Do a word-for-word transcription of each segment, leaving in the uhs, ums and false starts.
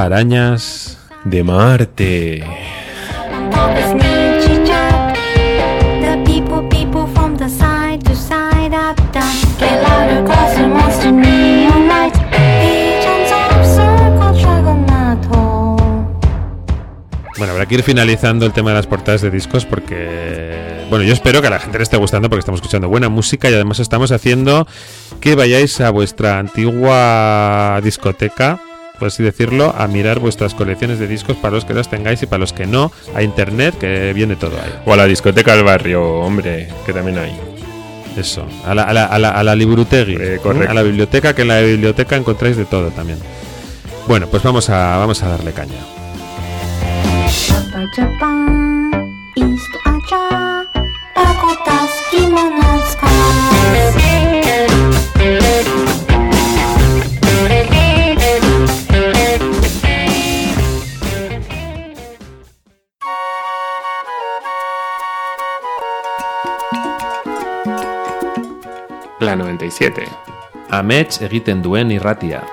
Arañas de Marte. Bueno, habrá que ir finalizando el tema de las portadas de discos porque... Bueno, yo espero que a la gente le esté gustando porque estamos escuchando buena música y además estamos haciendo que vayáis a vuestra antigua discoteca, por así decirlo, a mirar vuestras colecciones de discos para los que las tengáis y para los que no, a internet, que viene todo ahí. O a la discoteca del barrio, hombre, que también hay. Eso, a la, a la, a la, a la Liburutegui, eh, correcto. A la biblioteca, que en la biblioteca encontráis de todo también. Bueno, pues vamos a, vamos a darle caña. La noventa y siete. Amets egiten duen irratia.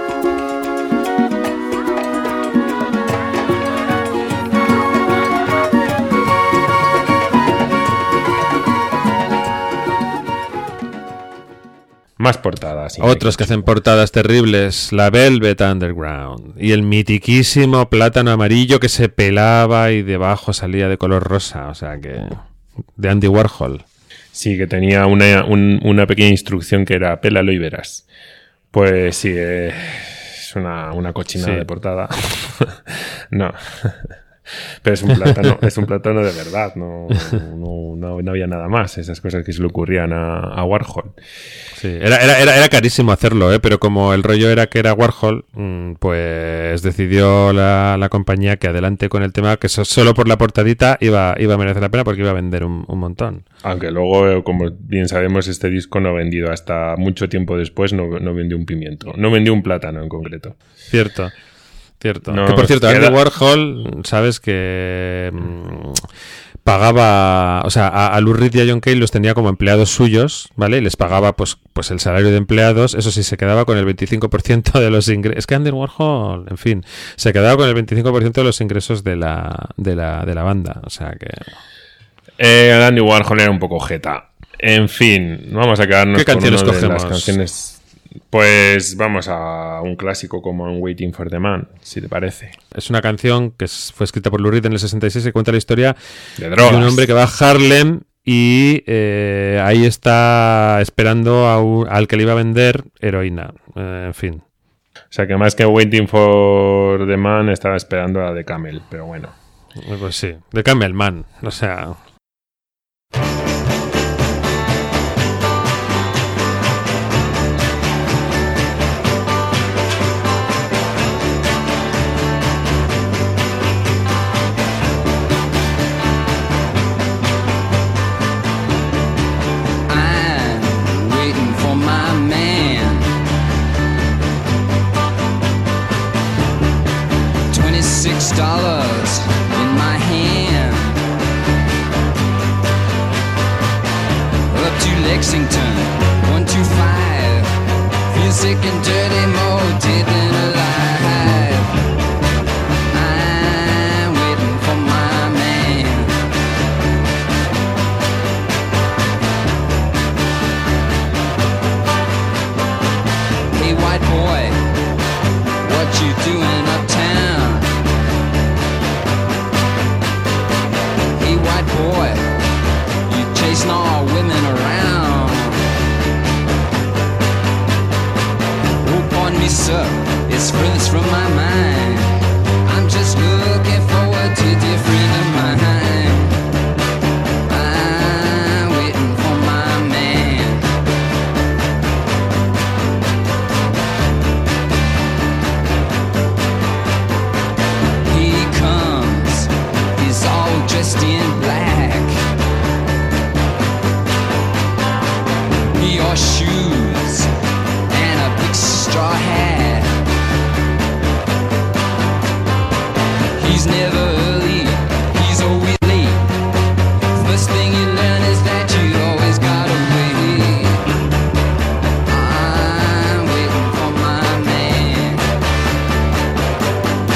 Más portadas. Otros que hacen portadas terribles. La Velvet Underground. Y el mitiquísimo plátano amarillo que se pelaba y debajo salía de color rosa. O sea que... de Andy Warhol. Sí, que tenía una, un, una pequeña instrucción que era pélalo y verás. Pues sí, eh, es una, una cochinada sí. de portada. No. Pero es un plátano, es un plátano de verdad, no, no, no, no había nada más, esas cosas que se le ocurrían a, a Warhol. Sí, era, era, era, era carísimo hacerlo, ¿eh? Pero como el rollo era que era Warhol, pues decidió la, la compañía que adelante con el tema, que solo por la portadita iba, iba a merecer la pena porque iba a vender un, un montón. Aunque luego, como bien sabemos, este disco no ha vendido hasta mucho tiempo después, no, no vendió un pimiento, no vendió un plátano en concreto. Cierto. Cierto. No, que por cierto, queda... Andy Warhol, sabes que mmm, pagaba, o sea, a, a Lou Reed y a John Cale los tenía como empleados suyos, ¿vale? Y les pagaba pues, pues el salario de empleados, eso sí, se quedaba con el veinticinco por ciento de los ingresos. Es que Andy Warhol, en fin, se quedaba con el veinticinco por ciento de los ingresos de la, de la, de la banda, o sea que... Eh, Andy Warhol era un poco jeta. En fin, vamos a quedarnos ¿Qué con canciones una de cogemos? las canciones... Pues vamos a un clásico como I'm Waiting for the Man, si te parece. Es una canción que fue escrita por Lou Reed en el sesenta y seis y cuenta la historia de, drogas. de un hombre que va a Harlem y eh, ahí está esperando a un, al que le iba a vender heroína. Eh, en fin. O sea que más que Waiting for the Man estaba esperando a The Camel, pero bueno. Pues sí, The Camel Man, o sea... Dollars in my hand, up to Lexington, one two five. Feel sick and dirty, more dead than alive. I'm waiting for my man. Hey white boy, what you doing uptown? White boy, you chasing all women around. Oh, pardon me, sir, it's furthest from my mind. I'm just looking forward to a dear friend of mine. I'm waiting for my man. He comes, he's all dressed in black. Your shoes and a big straw hat. He's never early, he's always late. First thing you learn is that you always gotta wait. I'm waiting for my man.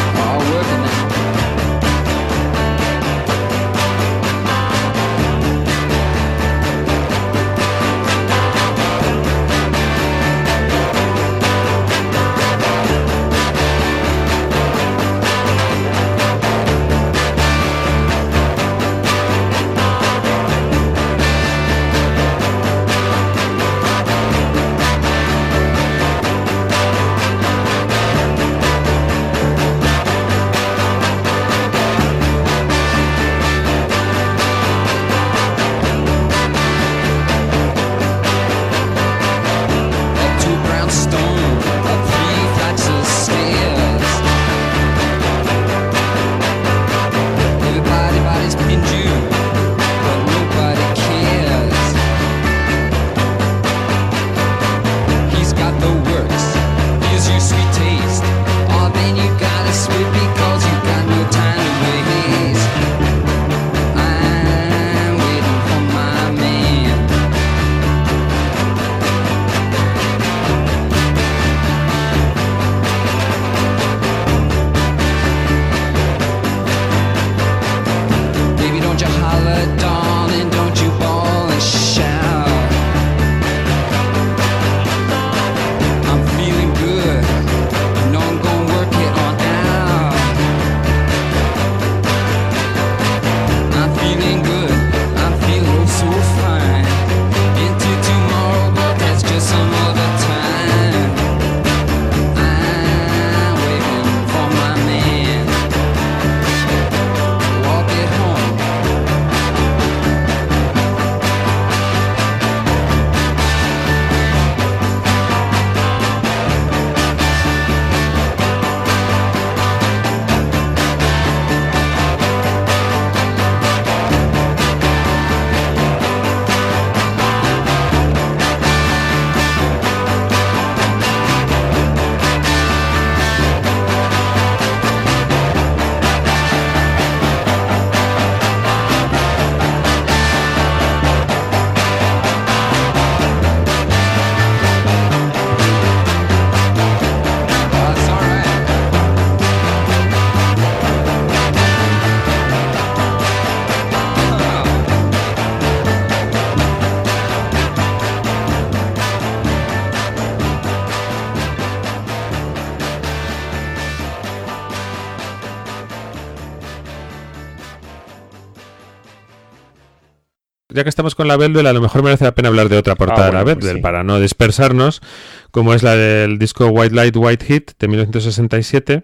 ya que estamos con la Beldwell, a lo mejor merece la pena hablar de otra portada ah, bueno, de la Beldwell, pues sí. Para no dispersarnos, como es la del disco White Light, White Heat de mil novecientos sesenta y siete,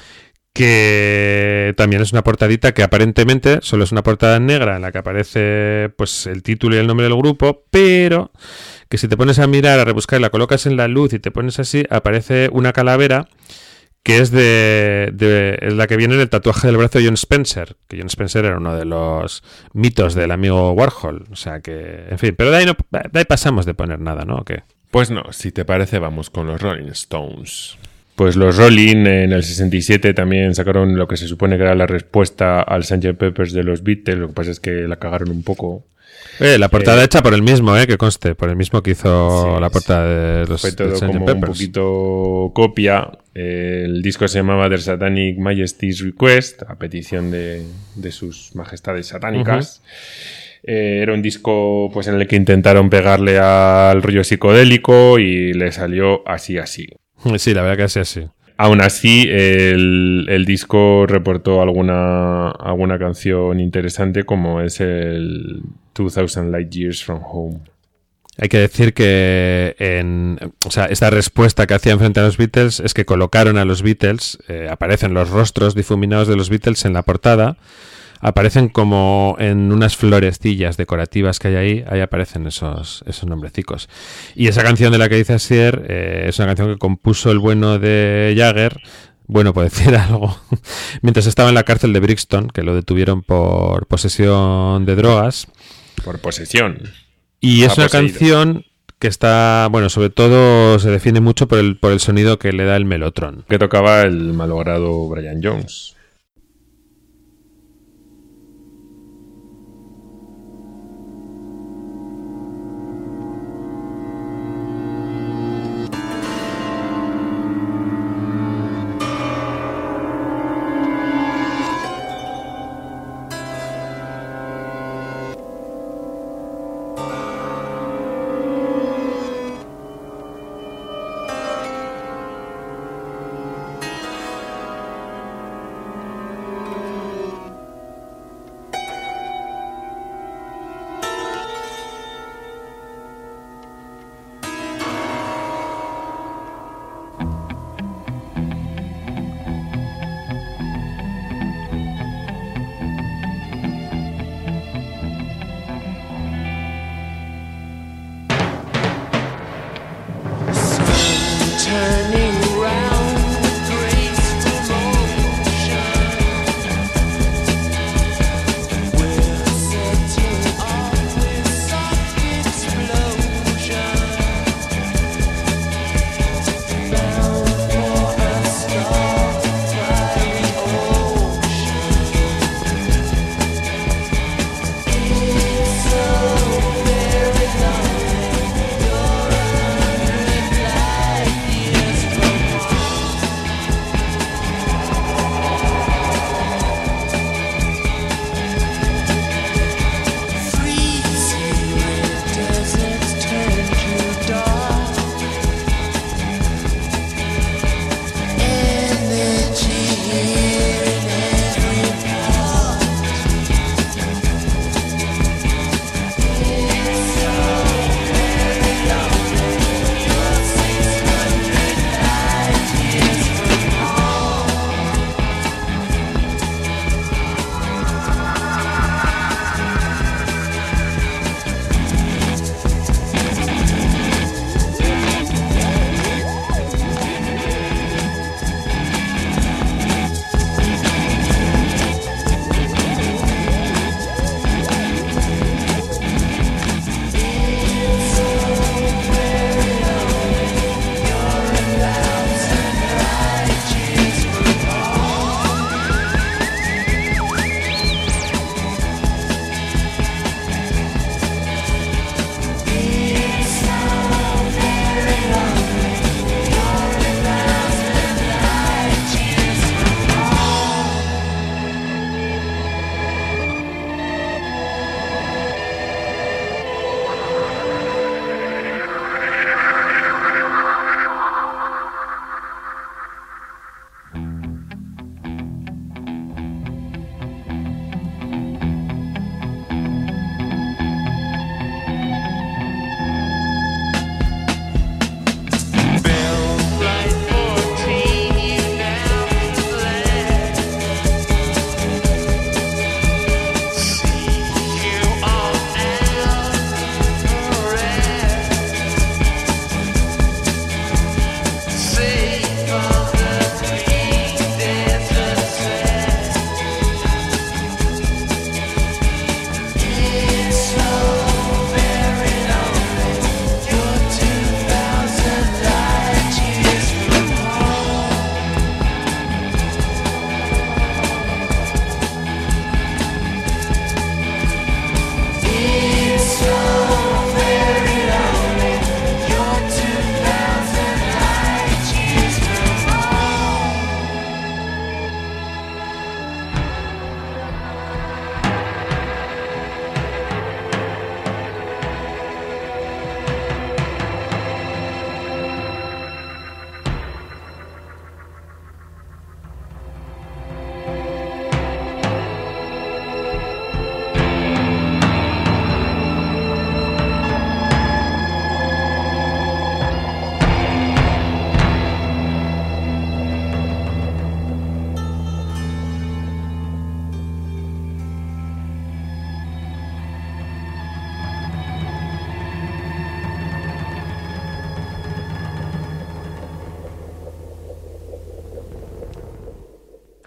que también es una portadita que aparentemente solo es una portada negra en la que aparece pues el título y el nombre del grupo, pero que si te pones a mirar, a rebuscar y la colocas en la luz y te pones así, aparece una calavera que es de, de es la que viene en el tatuaje del brazo de John Spencer, que John Spencer era uno de los mitos del amigo Warhol, o sea que, en fin, pero de ahí, no, de ahí pasamos de poner nada, ¿no? ¿O qué? Pues no, si te parece vamos con los Rolling Stones. Pues los Rolling en el sesenta y siete también sacaron lo que se supone que era la respuesta al sergeant Pepper's de los Beatles, lo que pasa es que la cagaron un poco. Eh, la portada eh, hecha por el mismo, eh, que conste, por el mismo que hizo sí, la portada de los Fue todo como Peppers. Un poquito copia. Eh, el disco se llamaba The Satanic Majesty's Request, a petición de, de sus majestades satánicas. Uh-huh. Eh, era un disco pues en el que intentaron pegarle al rollo psicodélico y le salió así así. Sí, la verdad que así así. Aún así, el, el disco reportó alguna, alguna canción interesante, como es el two thousand Light Years from Home. Hay que decir que en, o sea, esta respuesta que hacían frente a los Beatles es que colocaron a los Beatles, eh, aparecen los rostros difuminados de los Beatles en la portada, aparecen como en unas florecillas decorativas que hay ahí, ahí aparecen esos, esos nombrecicos. Y esa canción de la que dice Asier eh, es una canción que compuso el bueno de Jagger, bueno, por decir algo, mientras estaba en la cárcel de Brixton, que lo detuvieron por posesión de drogas. Por posesión. Y es una canción que está, bueno, sobre todo se define mucho por el, por el sonido que le da el melotron. Que tocaba el malogrado Brian Jones.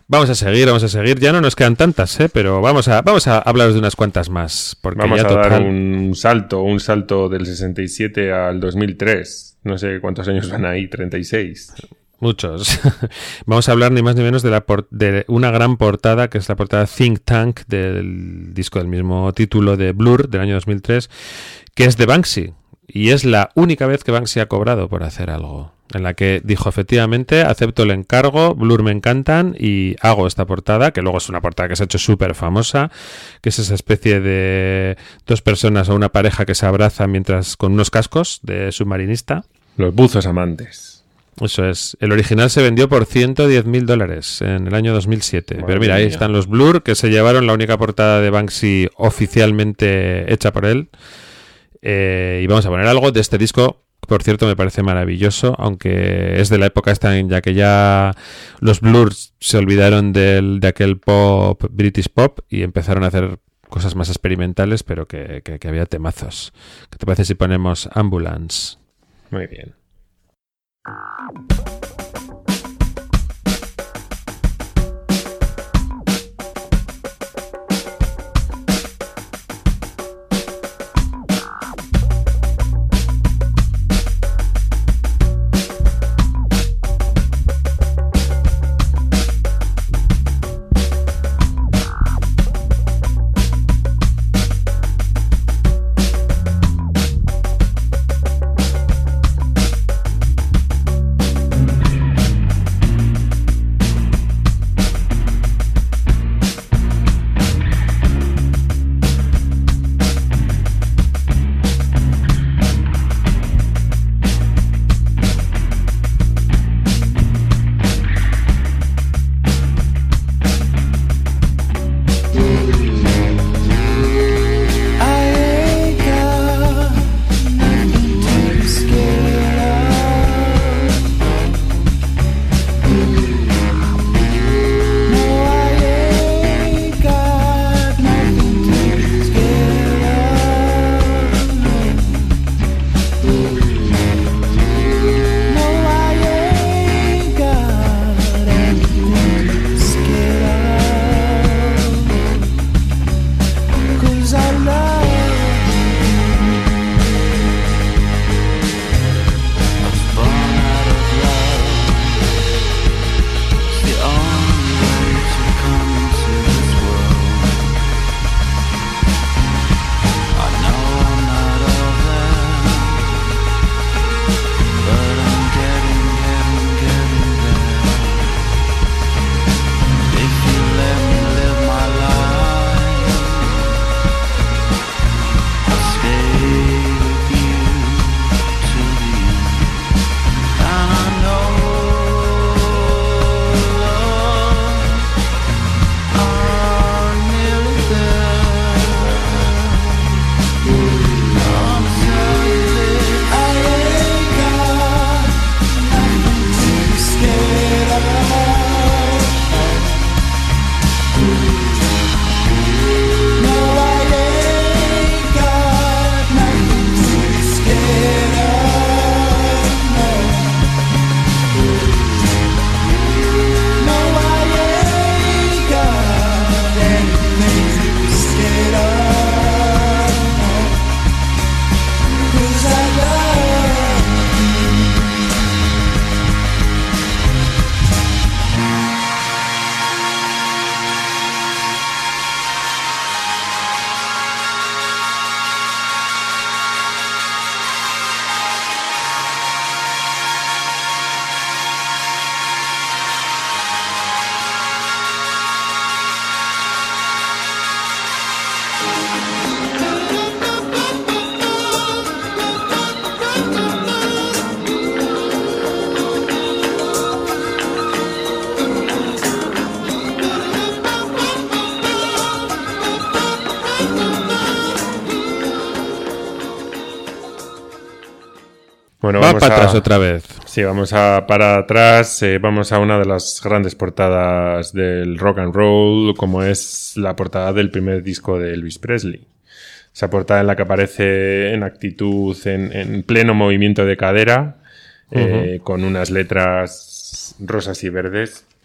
Vamos a seguir, vamos a seguir. Ya no nos quedan tantas, ¿eh? Pero vamos a, vamos a hablaros de unas cuantas más. Porque Vamos ya a total... dar un salto, un salto del sesenta y siete al dos mil tres. No sé cuántos años van ahí, treinta y seis. Muchos. Vamos a hablar ni más ni menos de, la por- de una gran portada, que es la portada Think Tank del disco del mismo título de Blur del año dos mil tres, que es de Banksy. Y es la única vez que Banksy ha cobrado por hacer algo. En la que dijo, efectivamente, acepto el encargo, Blur me encantan y hago esta portada, que luego es una portada que se ha hecho súper famosa, que es esa especie de dos personas o una pareja que se abraza mientras con unos cascos de submarinista. Los buzos amantes. Eso es. El original se vendió por ciento diez mil dólares en el año dos mil siete. Madre Pero mira, ahí mía. están los Blur, que se llevaron la única portada de Banksy oficialmente hecha por él. Eh, y vamos a poner algo de este disco. Por cierto, me parece maravilloso, aunque es de la época esta en ya que ya los Blur se olvidaron del, de aquel pop, British pop, y empezaron a hacer cosas más experimentales, pero que, que, que había temazos. ¿Qué te parece si ponemos Ambulance? Muy bien. Bueno, Va vamos para a- atrás otra vez. Sí, vamos a para atrás, eh, vamos a una de las grandes portadas del rock and roll, como es la portada del primer disco de Elvis Presley. Esa portada en la que aparece en actitud, en, en pleno movimiento de cadera, eh, con unas letras rosas y verdes.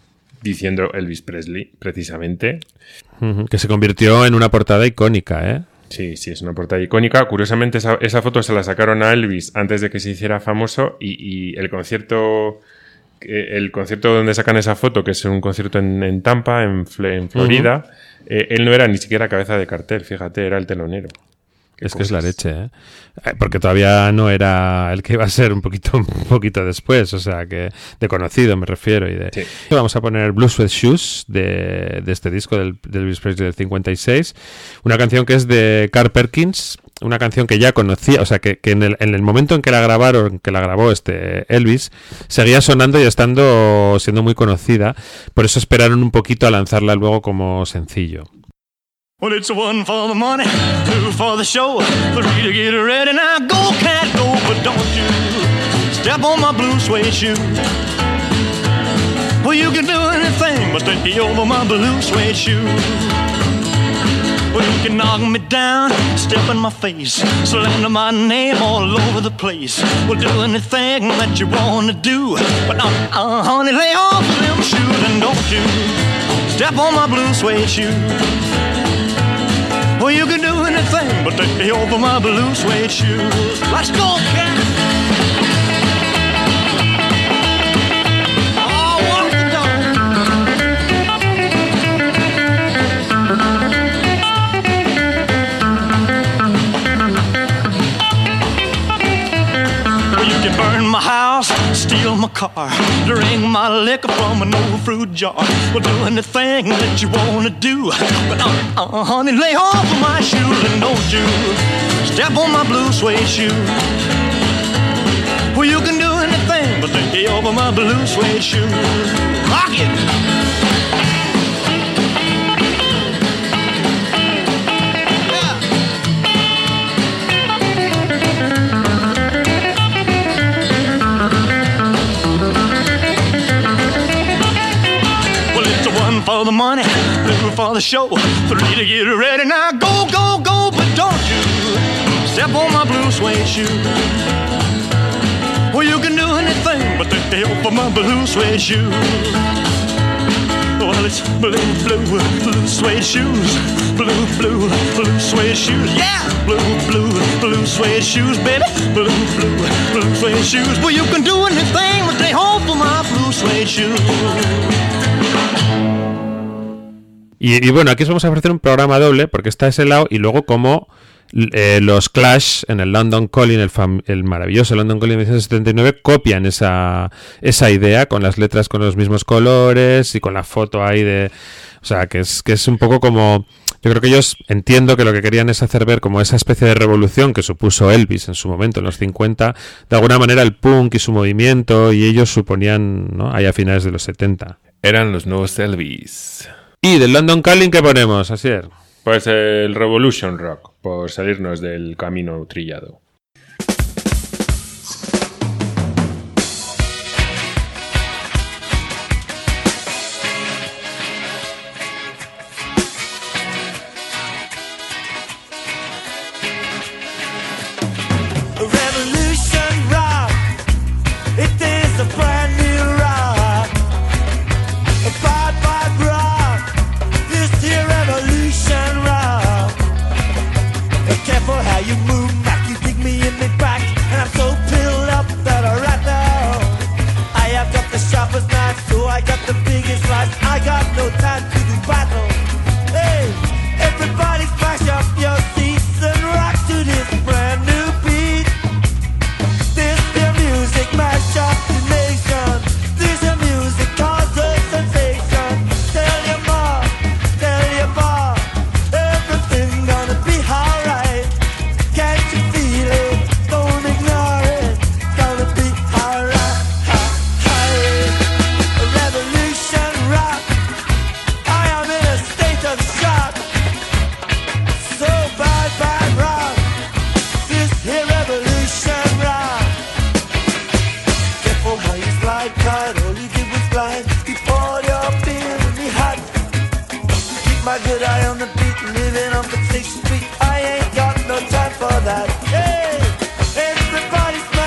diciendo Elvis Presley, precisamente. Uh-huh, que se convirtió en una portada icónica, ¿eh? Sí, sí, es una portada icónica. Curiosamente, esa, esa foto se la sacaron a Elvis antes de que se hiciera famoso y, y el concierto... El concierto donde sacan esa foto, que es un concierto en, en Tampa, en, en Florida, uh-huh. eh, él no era ni siquiera cabeza de cartel, fíjate, era el telonero. Es que es la leche, ¿eh? Porque todavía no era el que iba a ser un poquito, un poquito después, o sea, que de conocido me refiero. Y de... sí. Vamos a poner Blue Sweat Shoes de, de este disco del, del Elvis Presley del cincuenta y seis, una canción que es de Carl Perkins, una canción que ya conocía, o sea, que, que en, el, en el momento en que la grabaron, que la grabó este Elvis, seguía sonando y estando siendo muy conocida, por eso esperaron un poquito a lanzarla luego como sencillo. Well, it's one for the money, two for the show, three to get ready. Now go, cat, go, but don't you step on my blue suede shoe. Well, you can do anything but stay over my blue suede shoe. Well, you can knock me down, step in my face, slander my name all over the place. Well, do anything that you wanna do, but uh, uh, honey, lay off them shoes and don't you step on my blue suede shoe. Well, you can do anything but stay over my blue suede shoes. Let's go, cat! Oh, walk the dog. Well, you can burn my house, steal my car, drink my liquor from an old fruit jar. Well, do anything that you wanna do, but uh, uh, honey, lay off of my shoes and don't you step on my blue suede shoe. Well, you can do anything but lay over my blue suede shoe. Rock it! For the money, two for the show, three to get ready. Now go, go, go, but don't you step on my blue suede shoe. Well, you can do anything but stay over my blue suede shoe. Well, it's blue, blue, blue suede shoes, blue, blue, blue suede shoes. Yeah, blue, blue, blue suede shoes, baby, blue, blue, blue suede shoes. Well, you can do anything but stay over my blue suede shoe. Y, y bueno, aquí os vamos a ofrecer un programa doble, porque está ese lado, y luego como eh, los Clash en el London Calling, el, fam- el maravilloso London Calling de mil novecientos setenta y nueve, copian esa, esa idea con las letras con los mismos colores y con la foto ahí de... O sea, que es, que es un poco como... Yo creo que ellos entiendo que lo que querían es hacer ver como esa especie de revolución que supuso Elvis en su momento, en los cincuenta, de alguna manera el punk y su movimiento, y ellos suponían, ¿no?, ahí a finales de los setenta. Eran los nuevos Elvis. ¿Y del London Calling qué ponemos, Asier? Pues el Revolution Rock, por salirnos del camino trillado.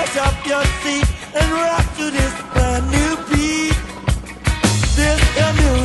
And rock to this brand new beat. This music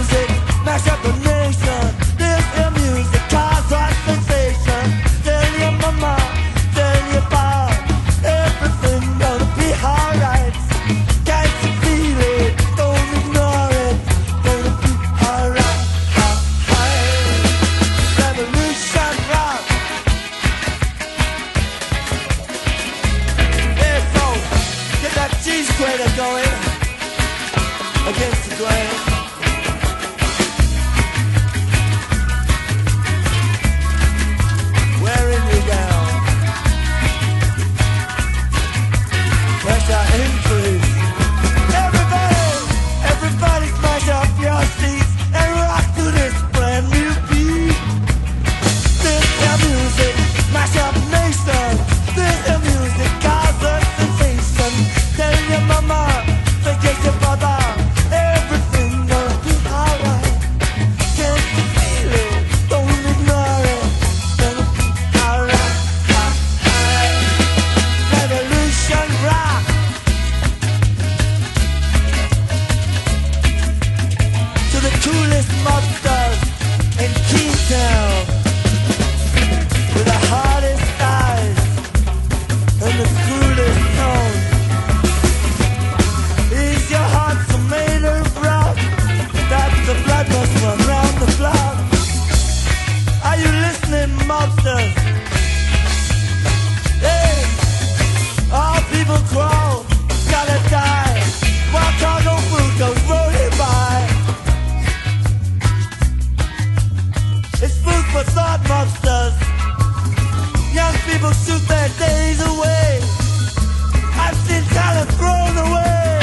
blockbusters. Young people shoot their days away. I've seen talent thrown away.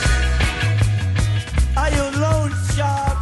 Are you loan shark?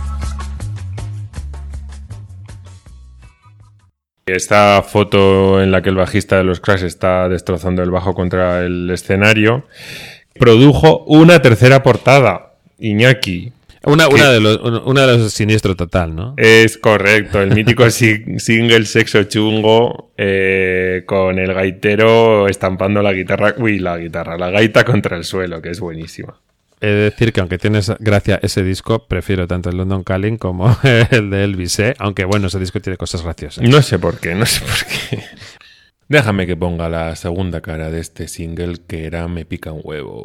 Esta foto en la que el bajista de los Crash está destrozando el bajo contra el escenario produjo una tercera portada, Iñaki. Una, una, de los, una de los Siniestro Total, ¿no? Es correcto, el mítico si- single Sexo Chungo eh, con el gaitero estampando la guitarra, uy, la guitarra, la gaita contra el suelo, que es buenísima. He de decir que aunque tienes gracia ese disco, prefiero tanto el London Calling como el de Elvis, ¿eh? Aunque bueno, ese disco tiene cosas graciosas. No sé por qué, no sé por qué. Déjame que ponga la segunda cara de este single, que era Me pica un huevo.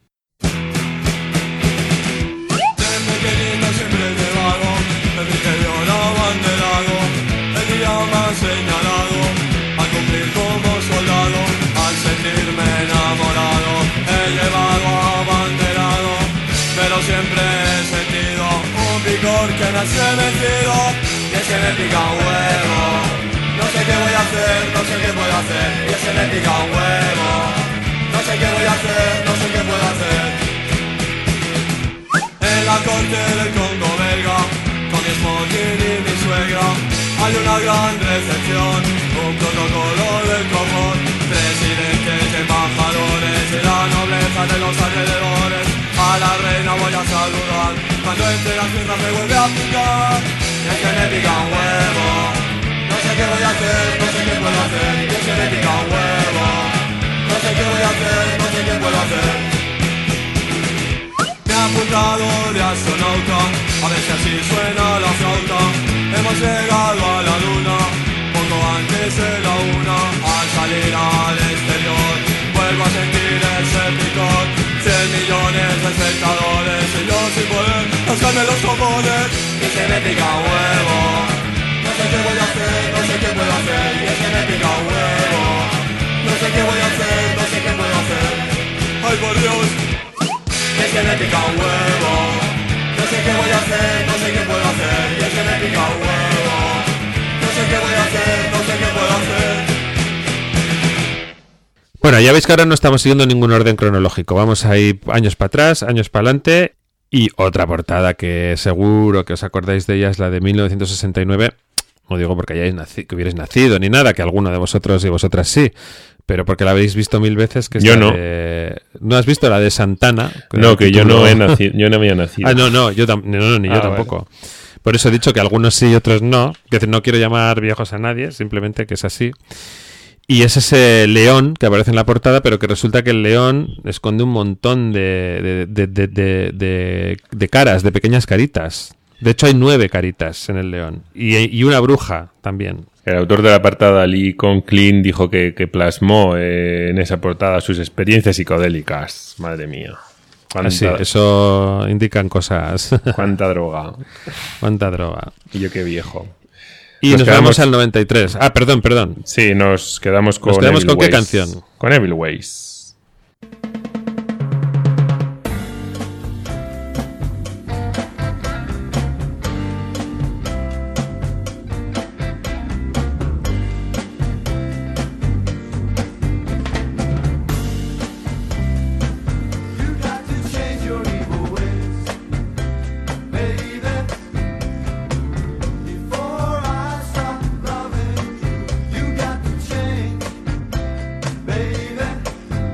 Desde pequeñito siempre te vago, el misterio no abanderado, el día más señalado, a cumplir como soldado, al sentirme enamorado, he llevado abanderado, pero siempre he sentido un picor que me hace vencido, y es que me pica un huevo, no sé qué voy a hacer, no sé qué puedo hacer, y es que me pica un huevo, no sé qué voy a hacer, no sé qué puedo hacer. En la corte del Congo belga, con mi smoking y mi suegra, hay una gran recepción, un protocolo del copón, presidentes y embajadores y la nobleza de los alrededores. A la reina voy a saludar, cuando entre las piernas me vuelve a picar, y es que me pica un huevo, no sé qué voy a hacer, no sé qué puedo hacer, y es que me pica un huevo, no sé qué voy a hacer, no sé qué puedo hacer. Me ha apuntado de astronauta, a ver si así suena la flauta. Hemos llegado a la luna, poco antes de la una. Al salir al exterior, vuelvo a sentir ese picor. Cien millones de espectadores y yo sin poder rascarme los cojones. Y se me pica un huevo, no sé qué voy a hacer, no sé qué puedo hacer. Y se me pica un huevo, no sé qué voy a hacer, no sé qué puedo hacer. Ay, por Dios. Es que me pica un huevo, no sé qué voy a hacer, no sé qué puedo hacer. Y es que me pica un huevo, no sé qué voy a hacer, no sé qué puedo hacer. Bueno, ya veis que ahora no estamos siguiendo ningún orden cronológico. Vamos a ir años para atrás, años para adelante. Y otra portada que seguro que os acordáis de ella es la de mil novecientos sesenta y nueve. No digo porque hayáis nacido, que hubierais nacido ni nada, que alguno de vosotros y vosotras sí. Pero porque la habéis visto mil veces. Que Yo no. De... ¿No has visto la de Santana? No, que yo título... no he nacido, yo no había nacido. Ah, no, no, yo tam... no, no, ni Ah, yo tampoco. Vale. Por eso he dicho que algunos sí y otros no. Es decir, no quiero llamar viejos a nadie, simplemente que es así. Y es ese león que aparece en la portada, pero que resulta que el león esconde un montón de, de, de, de, de, de, de caras, de pequeñas caritas. De hecho, hay nueve caritas en el león. Y, y una bruja también. El autor de la portada, Lee Conklin, dijo que, que plasmó eh, en esa portada sus experiencias psicodélicas. Madre mía. Ah, sí, eso indican cosas. Cuánta droga. Cuánta droga. Y yo qué viejo. Y nos, nos quedamos al noventa y tres. Ah, perdón, perdón. Sí, nos quedamos con ¿Nos quedamos Evil con Ways. qué canción? Con Evil Ways. Baby,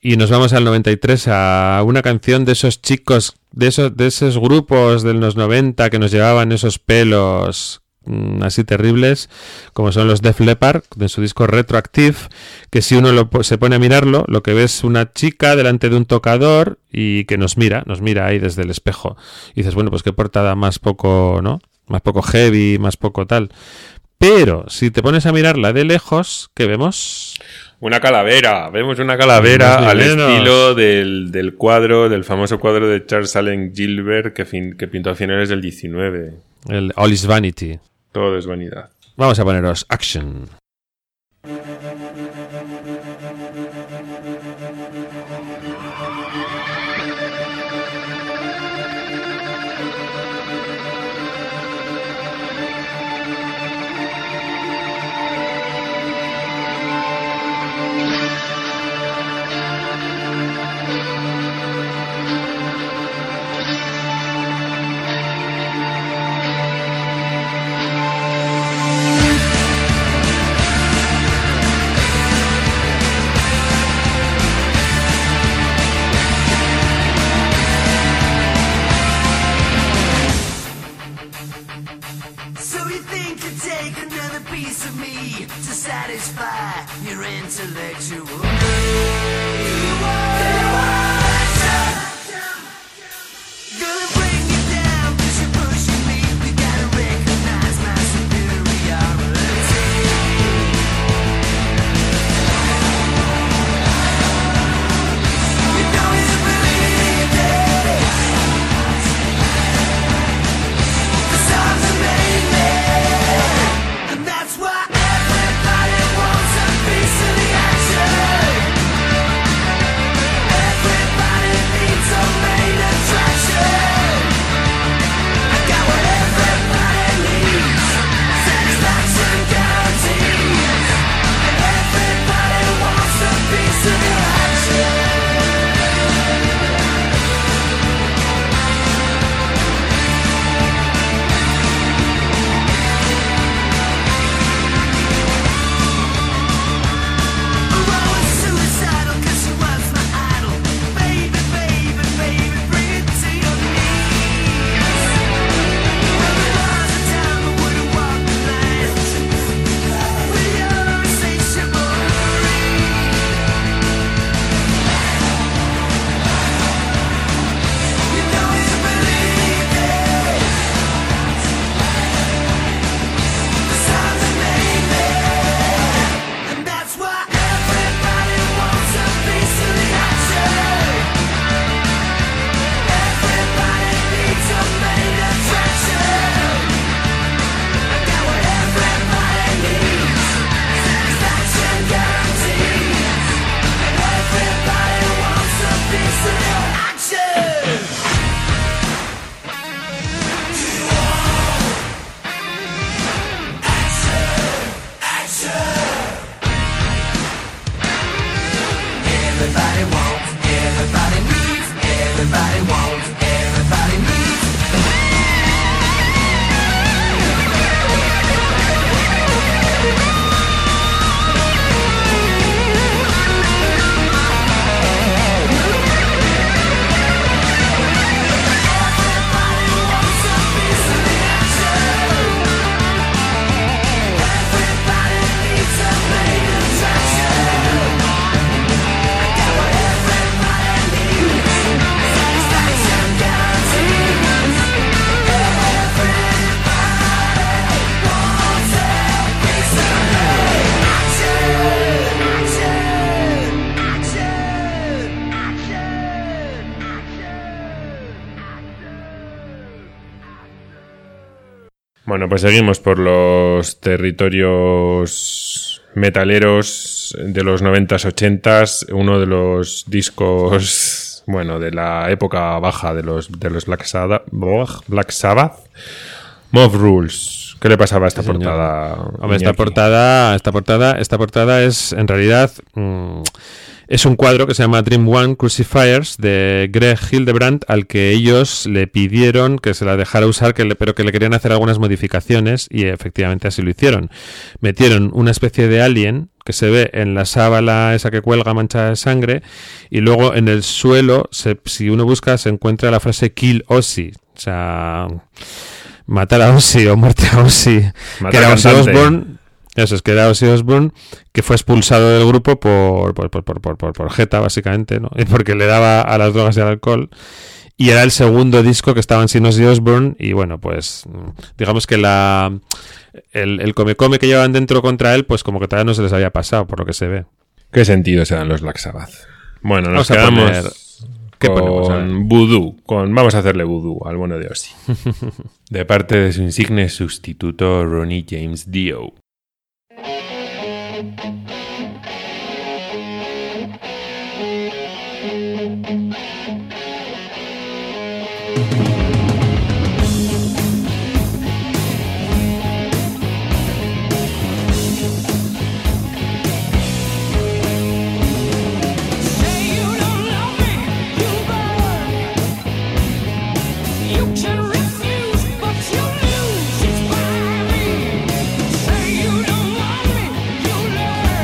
Y nos vamos al noventa y tres a una canción de esos chicos, de esos, de esos grupos de los noventa que nos llevaban esos pelos mmm, así terribles, como son los Def Leppard, de su disco Retroactive, que si uno lo, se pone a mirarlo, lo que ve es una chica delante de un tocador y que nos mira, nos mira ahí desde el espejo. Y dices, bueno, pues qué portada más poco, ¿no? Más poco heavy, más poco tal. Pero si te pones a mirarla de lejos, ¿qué vemos? Una calavera, vemos una calavera al estilo del, del cuadro, del famoso cuadro de Charles Allen Gilbert que, fin, que pintó a finales del diecinueve. El All is Vanity. Todo es vanidad. Vamos a poneros Action. Bueno, pues seguimos por los territorios metaleros de los noventas, ochentas. Uno de los discos, bueno, de la época baja de los, de los Black Sabbath, Black Sabbath, Mob Rules, ¿Qué le pasaba a esta Sí, señor. portada? Hombre, esta Iñaki? portada, esta portada, esta portada es en realidad mmm, es un cuadro que se llama Dream One Crucifiers de Greg Hildebrandt, al que ellos le pidieron que se la dejara usar, que le, pero que le querían hacer algunas modificaciones y efectivamente así lo hicieron. Metieron una especie de alien que se ve en la sábala esa que cuelga manchada de sangre y luego en el suelo, se, si uno busca, se encuentra la frase Kill Ozzy, o sea, matar a Ozzy o muerte a Ozzy, Matar que era Ozzy cantante. Osbourne. Eso es que era Ozzy Osbourne, que fue expulsado del grupo por por, por, por, por, por, por jeta, básicamente, ¿no? Y porque le daba a las drogas y al alcohol. Y era el segundo disco que estaban sin Ozzy Osbourne. Y bueno, pues digamos que la el, el come-come que llevaban dentro contra él, pues como que todavía no se les había pasado, por lo que se ve. ¿Qué sentido se dan los Black Sabbath? Bueno, nos Vamos a quedamos poner- ¿Qué ponemos? A ver. con Voodoo. Con, vamos a hacerle Voodoo al bueno de Ozzy. De parte de su insigne sustituto Ronnie James Dio. Say you don't love me, you burn. You can refuse, but you lose. It's by me. Say you don't want me, you learn.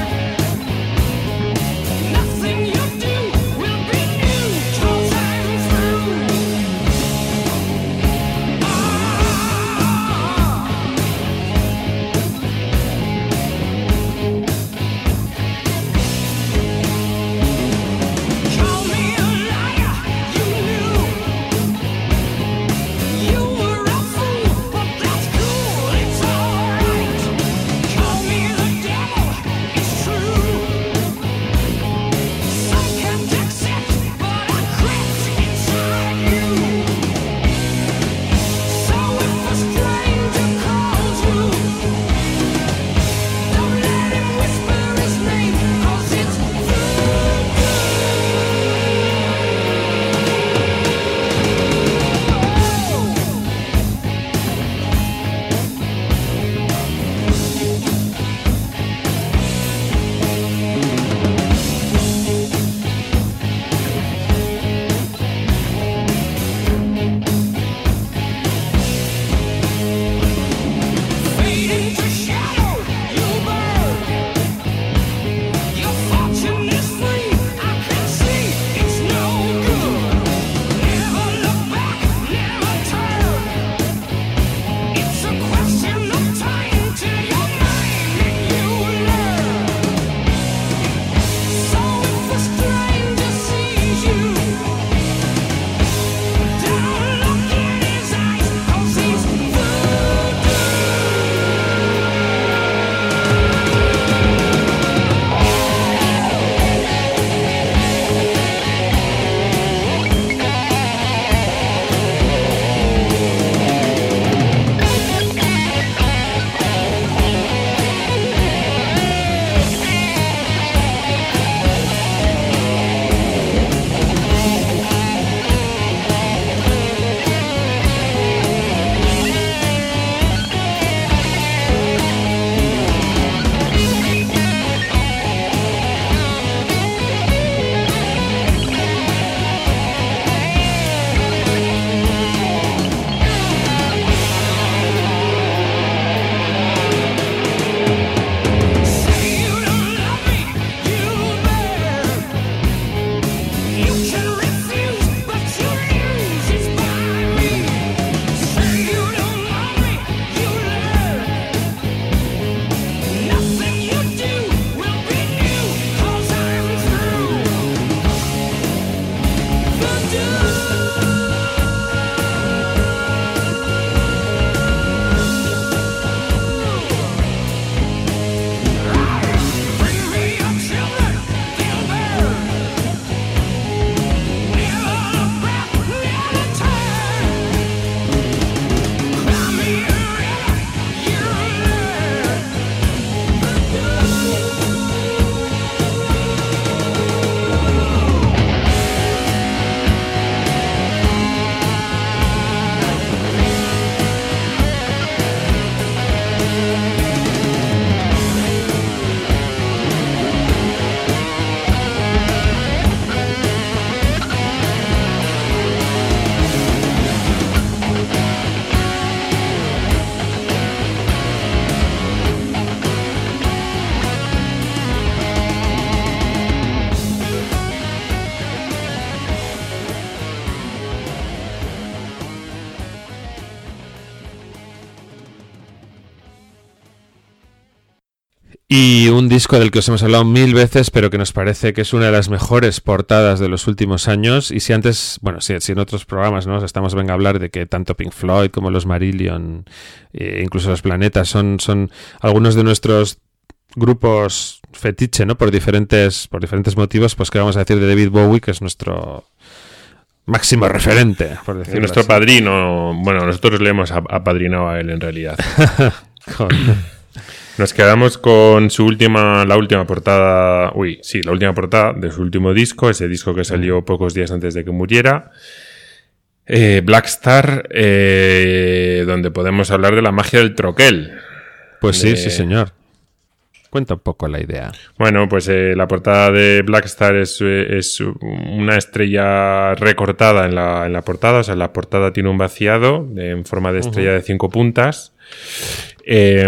Y un disco del que os hemos hablado mil veces, pero que nos parece que es una de las mejores portadas de los últimos años. Y si antes, bueno, si, si en otros programas, ¿no? Estamos venga a hablar de que tanto Pink Floyd como los Marillion, eh, incluso los Planetas, son, son algunos de nuestros grupos fetiche, ¿no? Por diferentes, por diferentes motivos, pues que vamos a decir de David Bowie, que es nuestro máximo referente, por decirlo Nuestro así. padrino, bueno, nosotros le hemos ap- apadrinado a él en realidad. Joder. Nos quedamos con su última, la última portada, uy, sí, la última portada de su último disco, ese disco que salió pocos días antes de que muriera, eh, Black Star, eh, donde podemos hablar de la magia del troquel. Pues sí, De- sí, señor. Cuenta un poco la idea. Bueno, pues eh, la portada de Black Star es, eh, es una estrella recortada en la, en la portada, o sea, la portada tiene un vaciado de- en forma de estrella de cinco puntas. Eh,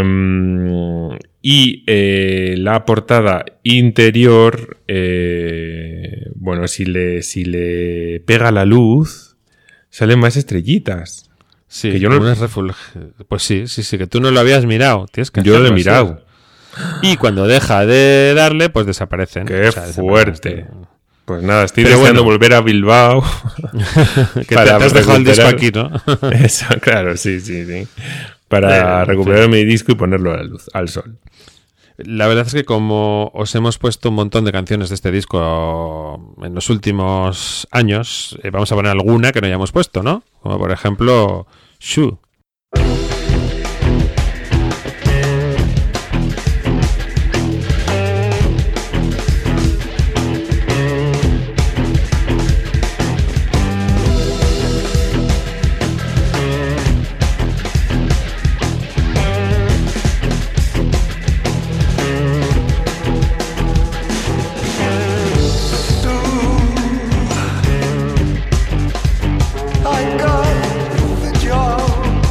y eh, la portada interior, eh, bueno, si le, si le pega la luz, salen más estrellitas. Sí, Que yo no- como unas refulg- Pues sí, sí, sí, que tú no lo habías mirado. Tienes que Yo lo he hacerlo así. mirado. Y cuando deja de darle, pues desaparecen. Qué O sea, desaparecen. fuerte. Pues nada, estoy Pero deseando bueno. volver a Bilbao. Que te, para te has dejado el disco recuperar- aquí, ¿no? Eso, claro, sí, sí, sí. Para Eh, recuperar mi disco y ponerlo a la luz, al sol. La verdad es que como os hemos puesto un montón de canciones de este disco en los últimos años, eh, vamos a poner alguna que no hayamos puesto, ¿no? Como por ejemplo, Shoe. I got the job.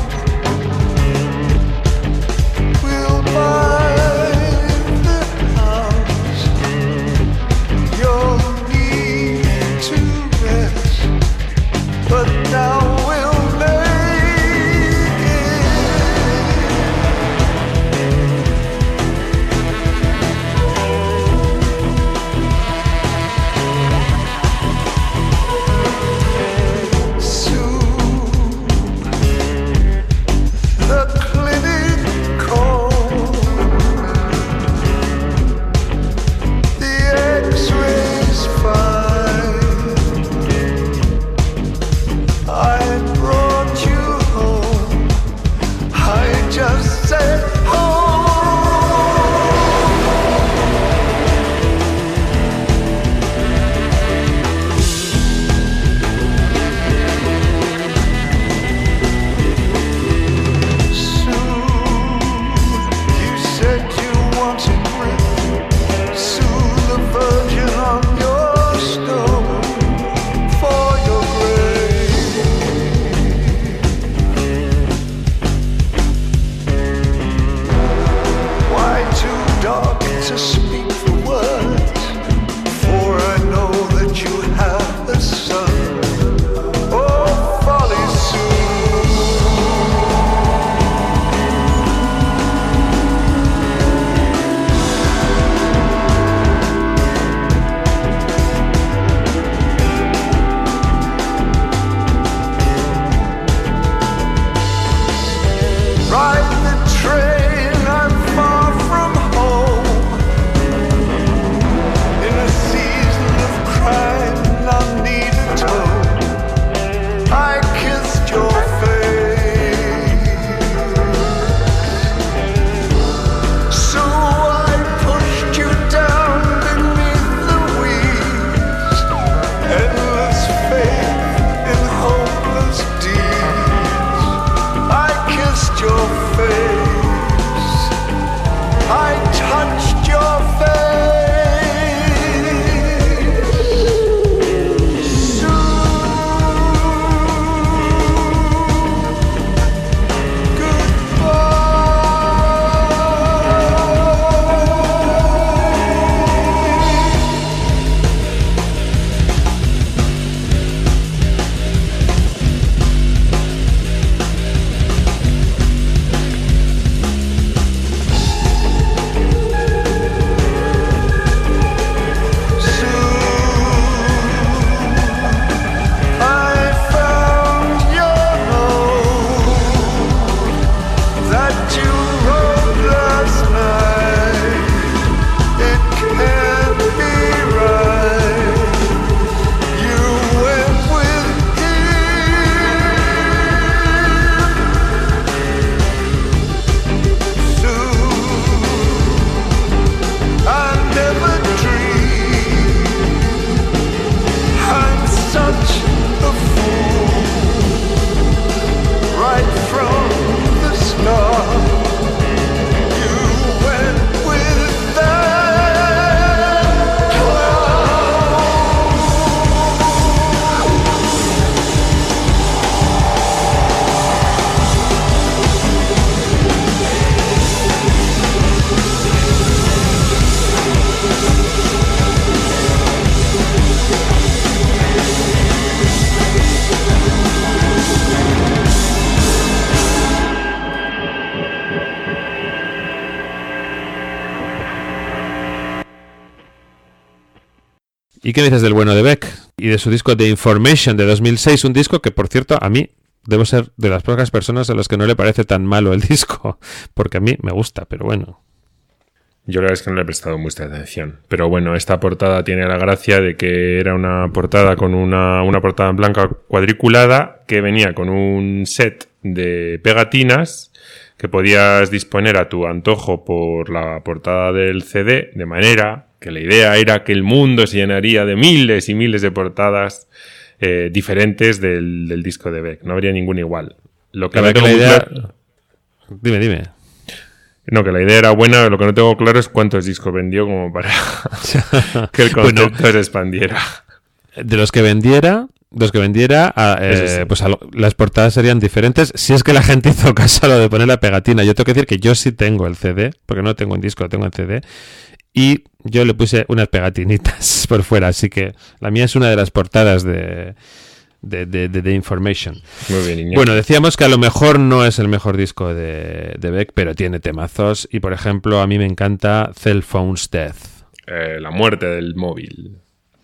¿Y qué me dices del bueno de Beck? Y de su disco The Information de dos mil seis, un disco que, por cierto, a mí debo ser de las pocas personas a las que no le parece tan malo el disco, porque a mí me gusta, pero bueno. Yo la verdad es que no le he prestado mucha atención. Pero bueno, esta portada tiene la gracia de que era una portada con una, una portada en blanca cuadriculada que venía con un set de pegatinas que podías disponer a tu antojo por la portada del C D, de manera que la idea era que el mundo se llenaría de miles y miles de portadas eh, diferentes del, del disco de Beck. No habría ninguna igual. Lo que, que no la idea... claro... Dime, dime. No, que la idea era buena, lo que no tengo claro es cuántos discos vendió como para que el concepto bueno, se expandiera. De los que vendiera, de los que vendiera, eh, sí. pues a lo, las portadas serían diferentes, si es que la gente hizo caso a lo de poner la pegatina. Yo tengo que decir que yo sí tengo el C D, porque no tengo en disco, lo tengo en C D, y yo le puse unas pegatinitas por fuera, así que la mía es una de las portadas de... De, de, de, de Information. Muy bien, niño. Bueno, decíamos que a lo mejor no es el mejor disco de, de Beck, pero tiene temazos. Y por ejemplo, a mí me encanta Cell Phone's Death. Eh, la muerte del móvil.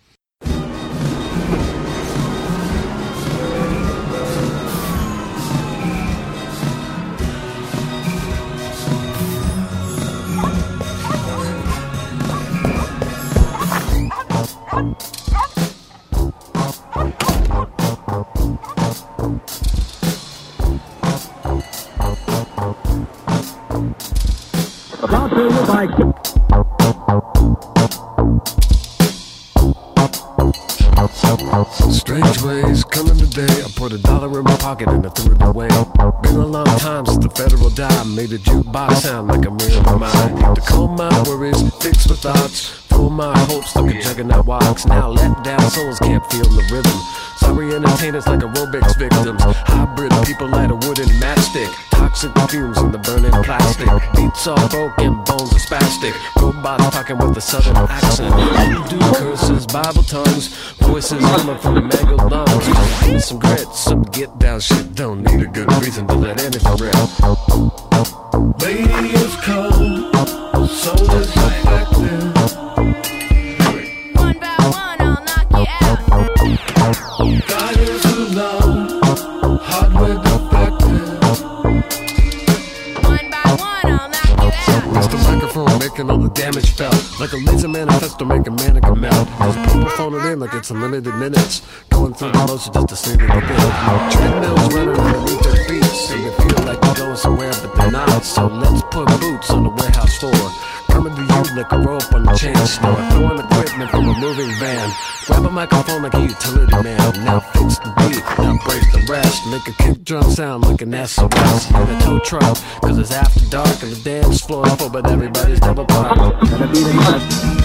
Strange ways coming today. I put a dollar in my pocket and I threw it away. Been a long time since the federal dime made a jukebox sound like a mirror of mine. To calm my worries, fix my thoughts, pull my hopes like a juggernaut walks. Now let down souls can't feel the rhythm. Sorry entertainers like aerobics victims. Hybrid people light a wooden matchstick. Toxic fumes in the burning plastic. Beats are broken, bones are spastic. Robots talking with a southern accent. Voodoo curses, Bible tongues. Voices coming from the mangled lungs. Need some grit, some get down shit. Don't need a good reason to let anything rip. Radio's cold, soul is affected. One by one, I'll knock you out. God is alone, hardware defective. One by one, I'll knock you out. It's the microphone making all the damage felt. Like a laser manifesto making mannequin melt. Those people phone it in like it's unlimited minutes. Going through the motion just to see what you build. Treadmills running underneath their feet. So you feel like you're going somewhere but they're not. So let's put boots on the warehouse floor. Coming to you like a rope on the chain store. Throwing equipment from a moving van. Grab a microphone like a utility man. Now fix the beat, now break the rest. Make a kick drum sound like an S O S. Hit a tow truck, cause it's after dark. And the dance floor is full, but everybody's double parked. Gotta be the must.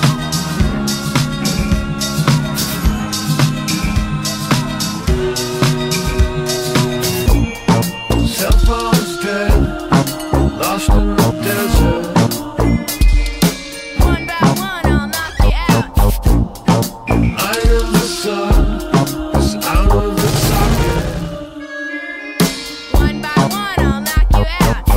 Cell phone's dead, lost in the desert. One by one, I'll knock you out. I am the sun, it's out of the socket. One by one, I'll knock you out.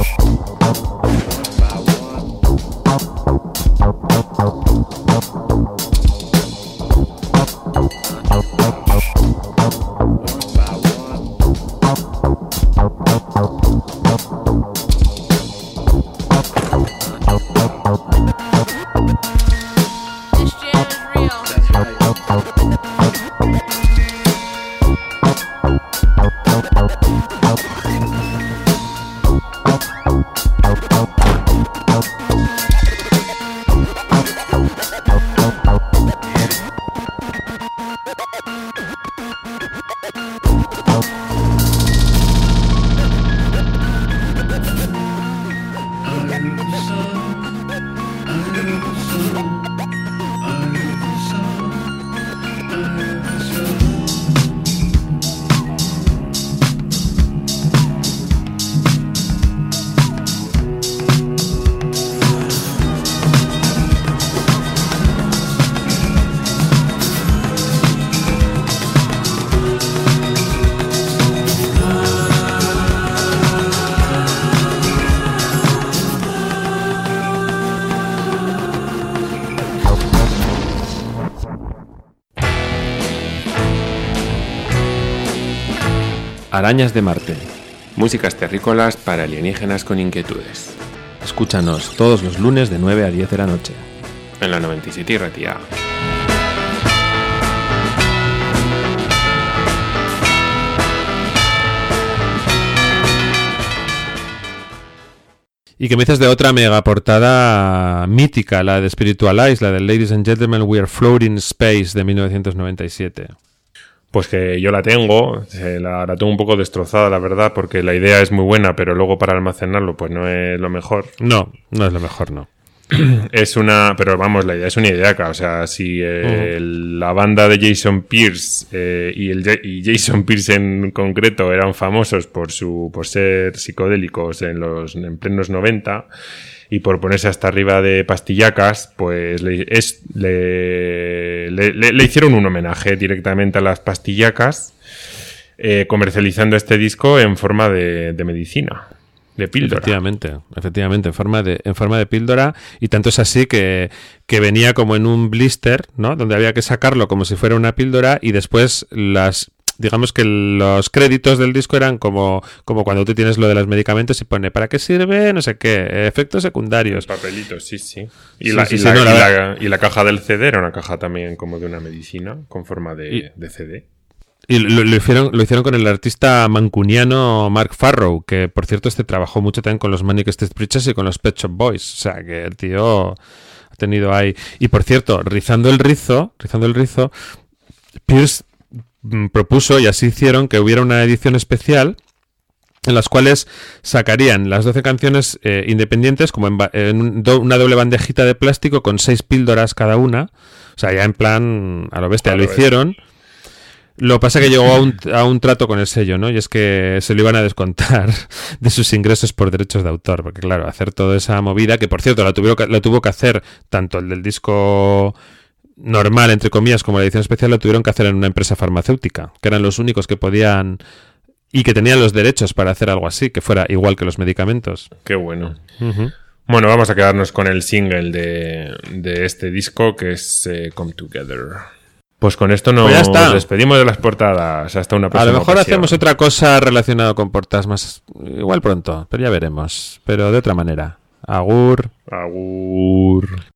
This jam is real. Arañas de Marte. Músicas terrícolas para alienígenas con inquietudes. Escúchanos todos los lunes de nueve a diez de la noche. En la noventa y siete y Ratia. ¿Y qué me dices de otra mega portada mítica, la de Spiritualize, la de Ladies and Gentlemen, We Are Floating in Space de mil novecientos noventa y siete? Pues que yo la tengo, la, la tengo un poco destrozada, la verdad, porque la idea es muy buena, pero luego para almacenarlo pues no es lo mejor. No, no es lo mejor, no. Es una, pero vamos, la idea es una ideaca, o sea, si eh, uh-huh. la banda de Jason Pierce eh, y, el, y Jason Pierce en concreto eran famosos por su por ser psicodélicos en los en plenos noventa y por ponerse hasta arriba de pastillacas, pues le, es, le, le, le, le hicieron un homenaje directamente a las pastillacas, eh, comercializando este disco en forma de, de medicina. De píldora. Efectivamente, efectivamente, en forma de, en forma de píldora, y tanto es así que, que venía como en un blister, ¿no? Donde había que sacarlo como si fuera una píldora y después las, digamos que los créditos del disco eran como, como cuando tú tienes lo de los medicamentos y pone ¿para qué sirve? No sé qué, efectos secundarios. Papelitos, sí, sí. Y, sí, la, sí, y, sí, la, no, y, la, la, y la caja del C D era una caja también como de una medicina con forma de, y, de C D. Y lo, lo, hicieron, lo hicieron con el artista mancuniano Mark Farrow, que por cierto este trabajó mucho también con los Manic Street Preachers y con los Pet Shop Boys. O sea, que el tío ha tenido ahí... Y por cierto, rizando el rizo, rizando el rizo, Pierce propuso, y así hicieron, que hubiera una edición especial en las cuales sacarían las doce canciones eh, independientes como en, en do, una doble bandejita de plástico con seis píldoras cada una. O sea, ya en plan a lo bestia, lo hicieron... Lo pasa que llegó a un, a un trato con el sello, ¿no? Y es que se lo iban a descontar de sus ingresos por derechos de autor. Porque, claro, hacer toda esa movida, que por cierto, la, tuvieron que, la tuvo que hacer tanto el del disco normal, entre comillas, como la edición especial, lo tuvieron que hacer en una empresa farmacéutica, que eran los únicos que podían y que tenían los derechos para hacer algo así, que fuera igual que los medicamentos. Qué bueno. Uh-huh. Bueno, vamos a quedarnos con el single de, de este disco, que es eh, Come Together. Pues con esto nos pues despedimos de las portadas. Hasta una próxima A lo mejor ocasión. Hacemos otra cosa relacionada con portadas más... Igual pronto, pero ya veremos. Pero de otra manera. Agur. Agur.